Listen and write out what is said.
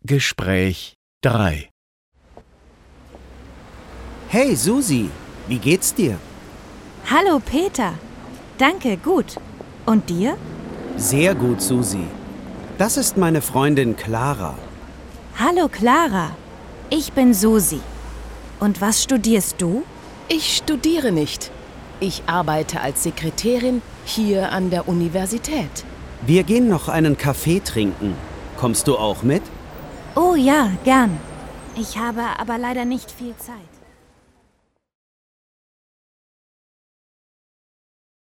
Gespräch 3. Hey Susi, wie geht's dir? Hallo Peter. Danke, gut. Und dir? Sehr gut, Susi. Das ist meine Freundin Clara. Hallo Clara. Ich bin Susi. Und was studierst du? Ich studiere nicht. Ich arbeite als Sekretärin hier an der Universität. Wir gehen noch einen Kaffee trinken. Kommst du auch mit? Oh ja, gern. Ich habe aber leider nicht viel Zeit.